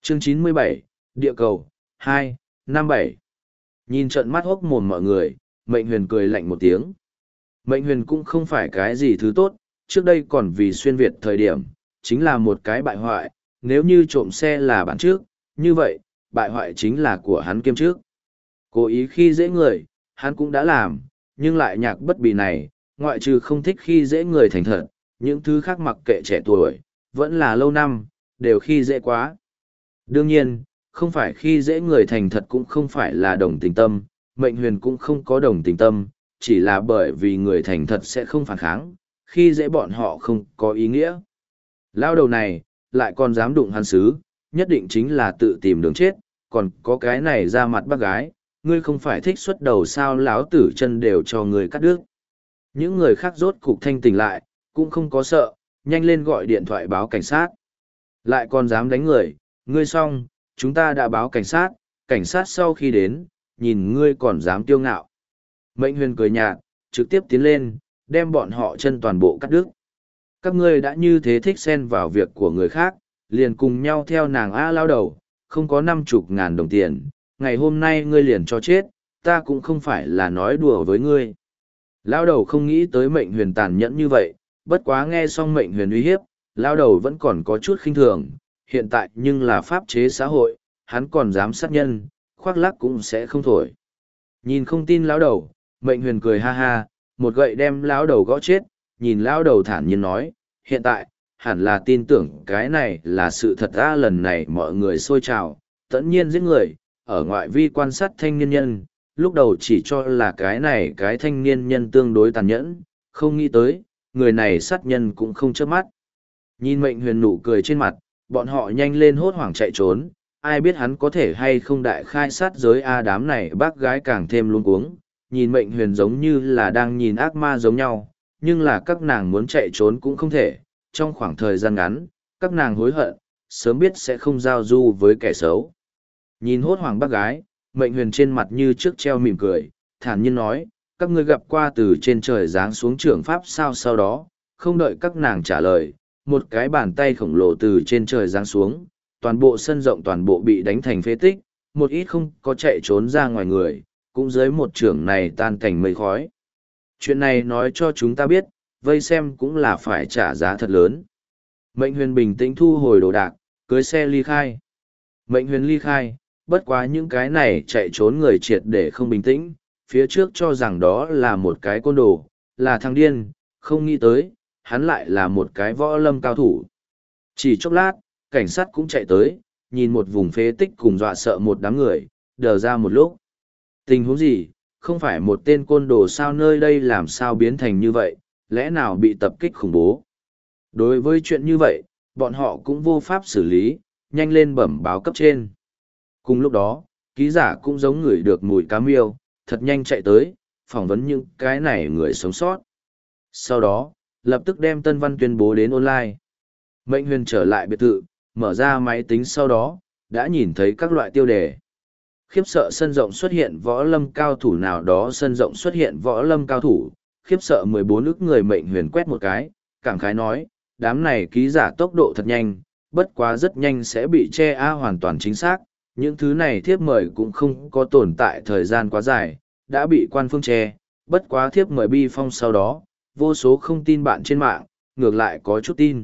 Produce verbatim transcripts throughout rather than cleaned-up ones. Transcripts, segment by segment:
Chương chín mươi bảy, Địa cầu, hai, năm bảy. Nhìn trận mắt hốc mồm mọi người, Mệnh Huyền cười lạnh một tiếng. Mệnh Huyền cũng không phải cái gì thứ tốt, trước đây còn vì xuyên Việt thời điểm, chính là một cái bại hoại, nếu như trộm xe là bản trước, như vậy, bại hoại chính là của hắn kiêm trước. Cố ý khi dễ người, hắn cũng đã làm, nhưng lại nhạc bất bì này, ngoại trừ không thích khi dễ người thành thật, những thứ khác mặc kệ trẻ tuổi, vẫn là lâu năm, đều khi dễ quá. Đương nhiên, không phải khi dễ người thành thật cũng không phải là đồng tình tâm, Mệnh Huyền cũng không có đồng tình tâm, chỉ là bởi vì người thành thật sẽ không phản kháng, khi dễ bọn họ không có ý nghĩa. Lao đầu này, lại còn dám đụng hắn sứ, nhất định chính là tự tìm đường chết, còn có cái này ra mặt bác gái, ngươi không phải thích xuất đầu sao láo tử chân đều cho người cắt đứt. Những người khác rốt cục thanh tỉnh lại, cũng không có sợ, nhanh lên gọi điện thoại báo cảnh sát. Lại còn dám đánh người, ngươi xong, chúng ta đã báo cảnh sát, cảnh sát sau khi đến, nhìn ngươi còn dám tiêu ngạo. Mệnh Huyền cười nhạt, trực tiếp tiến lên, đem bọn họ chân toàn bộ cắt đứt. Các ngươi đã như thế thích xen vào việc của người khác, liền cùng nhau theo nàng A lao đầu, không có năm chục ngàn đồng tiền, ngày hôm nay ngươi liền cho chết, ta cũng không phải là nói đùa với ngươi. Lao đầu không nghĩ tới Mệnh Huyền tàn nhẫn như vậy, bất quá nghe xong Mệnh Huyền uy hiếp, lao đầu vẫn còn có chút khinh thường, hiện tại nhưng là pháp chế xã hội, hắn còn dám sát nhân, khoác lác cũng sẽ không thổi. Nhìn không tin lao đầu, Mệnh Huyền cười ha ha, một gậy đem lao đầu gõ chết, nhìn lao đầu thản nhiên nói, hiện tại, hẳn là tin tưởng cái này là sự thật ra. Lần này mọi người xôi trào, tẫn nhiên giết người, ở ngoại vi quan sát thanh niên nhân, lúc đầu chỉ cho là cái này cái thanh niên nhân tương đối tàn nhẫn, không nghĩ tới, người này sát nhân cũng không chớp mắt. Nhìn Mệnh Huyền nụ cười trên mặt, bọn họ nhanh lên hốt hoảng chạy trốn, ai biết hắn có thể hay không đại khai sát giới A. Đám này bác gái càng thêm luống cuống, nhìn Mệnh Huyền giống như là đang nhìn ác ma giống nhau, nhưng là các nàng muốn chạy trốn cũng không thể, trong khoảng thời gian ngắn, các nàng hối hận, sớm biết sẽ không giao du với kẻ xấu. Nhìn hốt hoảng bác gái, Mệnh Huyền trên mặt như trước treo mỉm cười, thản nhiên nói, các ngươi gặp qua từ trên trời giáng xuống trưởng pháp sao. Sau đó, không đợi các nàng trả lời, một cái bàn tay khổng lồ từ trên trời giáng xuống, toàn bộ sân rộng toàn bộ bị đánh thành phế tích, một ít không có chạy trốn ra ngoài người, cũng dưới một trưởng này tan thành mây khói. Chuyện này nói cho chúng ta biết, vây xem cũng là phải trả giá thật lớn. Mệnh Huyền bình tĩnh thu hồi đồ đạc, cưới xe ly khai. Mệnh Huyền ly khai, bất quá những cái này chạy trốn người triệt để không bình tĩnh, phía trước cho rằng đó là một cái côn đồ, là thằng điên, không nghĩ tới, hắn lại là một cái võ lâm cao thủ. Chỉ chốc lát, cảnh sát cũng chạy tới, nhìn một vùng phế tích cùng dọa sợ một đám người, đờ ra một lúc. Tình huống gì, không phải một tên côn đồ sao, nơi đây làm sao biến thành như vậy, lẽ nào bị tập kích khủng bố. Đối với chuyện như vậy, bọn họ cũng vô pháp xử lý, nhanh lên bẩm báo cấp trên. Cùng lúc đó, ký giả cũng giống người được mùi cá miêu, thật nhanh chạy tới, phỏng vấn những cái này người sống sót. Sau đó, lập tức đem tân văn tuyên bố đến online. Mệnh Huyền trở lại biệt thự, mở ra máy tính sau đó, đã nhìn thấy các loại tiêu đề. Khiếp sợ sân rộng xuất hiện võ lâm cao thủ nào đó, sân rộng xuất hiện võ lâm cao thủ, khiếp sợ mười bốn ức người. Mệnh Huyền quét một cái, cảm khái nói, đám này ký giả tốc độ thật nhanh, bất quá rất nhanh sẽ bị che a. Hoàn toàn chính xác, những thứ này thiếp mời cũng không có tồn tại thời gian quá dài, đã bị quan phương che, bất quá thiếp mời bi phong sau đó, vô số không tin bạn trên mạng, ngược lại có chút tin.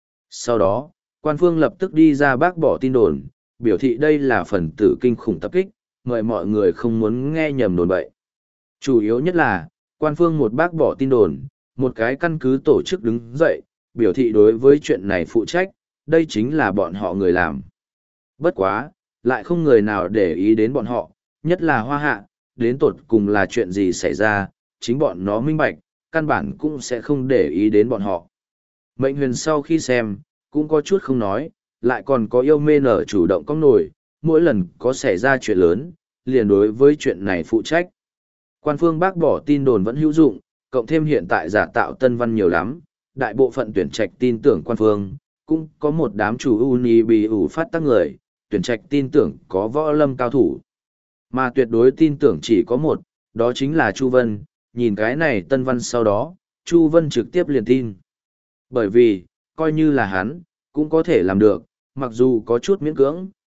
Sau đó, quan phương lập tức đi ra bác bỏ tin đồn, biểu thị đây là phần tử kinh khủng tập kích, mời mọi người không muốn nghe nhầm đồn bậy. Chủ yếu nhất là, quan phương một bác bỏ tin đồn, một cái căn cứ tổ chức đứng dậy, biểu thị đối với chuyện này phụ trách, đây chính là bọn họ người làm. Bất quá, lại không người nào để ý đến bọn họ, nhất là Hoa Hạ, đến tột cùng là chuyện gì xảy ra, chính bọn nó minh bạch, căn bản cũng sẽ không để ý đến bọn họ. Mệnh Huyền sau khi xem, cũng có chút không nói, lại còn có yêu mê nở chủ động cong nổi, mỗi lần có xảy ra chuyện lớn, liền đối với chuyện này phụ trách. Quan phương bác bỏ tin đồn vẫn hữu dụng, cộng thêm hiện tại giả tạo tân văn nhiều lắm, đại bộ phận tuyển trạch tin tưởng quan phương, cũng có một đám chủ uni bị ủ phát tác người, tuyển trạch tin tưởng có võ lâm cao thủ. Mà tuyệt đối tin tưởng chỉ có một, đó chính là Chu Vân, nhìn cái này tân văn sau đó, Chu Vân trực tiếp liền tin. Bởi vì, coi như là hắn, cũng có thể làm được, mặc dù có chút miễn cưỡng,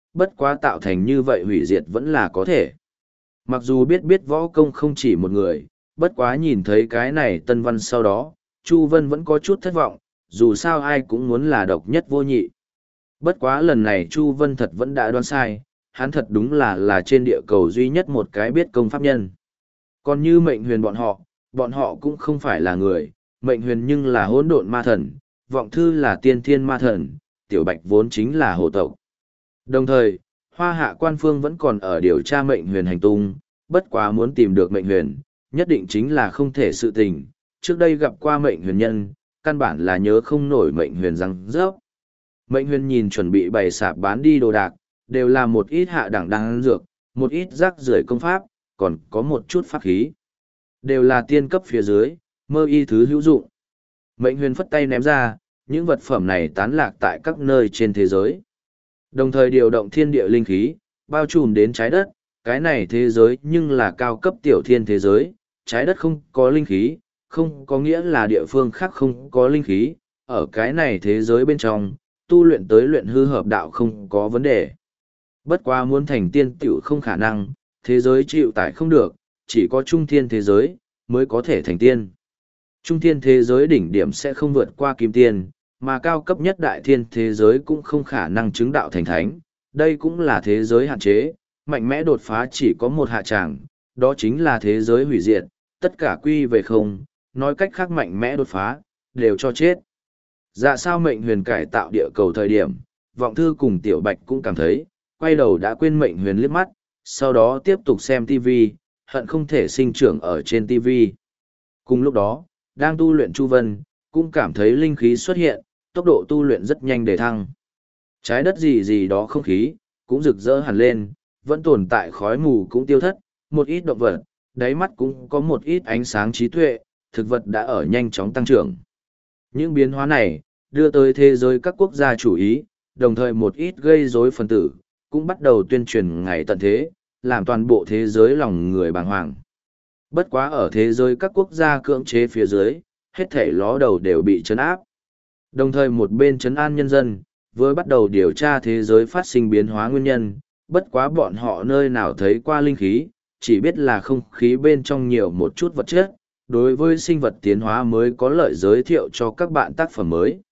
bất quá tạo thành như vậy hủy diệt vẫn là có thể. Mặc dù biết biết võ công không chỉ một người, bất quá nhìn thấy cái này Tân Văn sau đó, Chu Vân vẫn có chút thất vọng, dù sao ai cũng muốn là độc nhất vô nhị. Bất quá lần này Chu Vân thật vẫn đã đoán sai, hắn thật đúng là là trên địa cầu duy nhất một cái biết công pháp nhân. Còn như Mệnh Huyền bọn họ, bọn họ cũng không phải là người, Mệnh Huyền nhưng là hỗn độn ma thần, Vọng Thư là tiên thiên ma thần, Tiểu Bạch vốn chính là hổ tộc. Đồng thời, Hoa Hạ quan phương vẫn còn ở điều tra Mệnh Huyền hành tung, bất quá muốn tìm được Mệnh Huyền, nhất định chính là không thể sự tình. Trước đây gặp qua Mệnh Huyền nhân, căn bản là nhớ không nổi Mệnh Huyền răng rớp. Mệnh Huyền nhìn chuẩn bị bày sạp bán đi đồ đạc, đều là một ít hạ đẳng đan dược, một ít rác rưởi công pháp, còn có một chút pháp khí. Đều là tiên cấp phía dưới, mơ y thứ hữu dụng. Mệnh Huyền phất tay ném ra, những vật phẩm này tán lạc tại các nơi trên thế giới. Đồng thời điều động thiên địa linh khí, bao trùm đến trái đất, cái này thế giới nhưng là cao cấp tiểu thiên thế giới, trái đất không có linh khí, không có nghĩa là địa phương khác không có linh khí, ở cái này thế giới bên trong, tu luyện tới luyện hư hợp đạo không có vấn đề. Bất quá muốn thành tiên tiểu không khả năng, thế giới chịu tải không được, chỉ có trung thiên thế giới, mới có thể thành tiên. Trung thiên thế giới đỉnh điểm sẽ không vượt qua kim tiên, mà cao cấp nhất đại thiên thế giới cũng không khả năng chứng đạo thành thánh, đây cũng là thế giới hạn chế, mạnh mẽ đột phá chỉ có một hạ tràng, đó chính là thế giới hủy diệt, tất cả quy về không, nói cách khác mạnh mẽ đột phá, đều cho chết. Dạ sao Mệnh Huyền cải tạo địa cầu thời điểm, Vọng Thư cùng Tiểu Bạch cũng cảm thấy, quay đầu đã quên Mệnh Huyền liếc mắt, sau đó tiếp tục xem ti vi, hận không thể sinh trưởng ở trên ti vi. Cùng lúc đó, đang tu luyện Chu Vân, cũng cảm thấy linh khí xuất hiện, tốc độ tu luyện rất nhanh để thăng. Trái đất gì gì đó không khí, cũng rực rỡ hẳn lên, vẫn tồn tại khói mù cũng tiêu thất, một ít động vật, đáy mắt cũng có một ít ánh sáng trí tuệ, thực vật đã ở nhanh chóng tăng trưởng. Những biến hóa này, đưa tới thế giới các quốc gia chủ ý, đồng thời một ít gây rối phần tử, cũng bắt đầu tuyên truyền ngày tận thế, làm toàn bộ thế giới lòng người bàng hoàng. Bất quá ở thế giới các quốc gia cưỡng chế phía dưới, hết thảy ló đầu đều bị trấn áp. Đồng thời một bên trấn an nhân dân, vừa bắt đầu điều tra thế giới phát sinh biến hóa nguyên nhân, bất quá bọn họ nơi nào thấy qua linh khí, chỉ biết là không khí bên trong nhiều một chút vật chất, đối với sinh vật tiến hóa mới có lợi giới thiệu cho các bạn tác phẩm mới.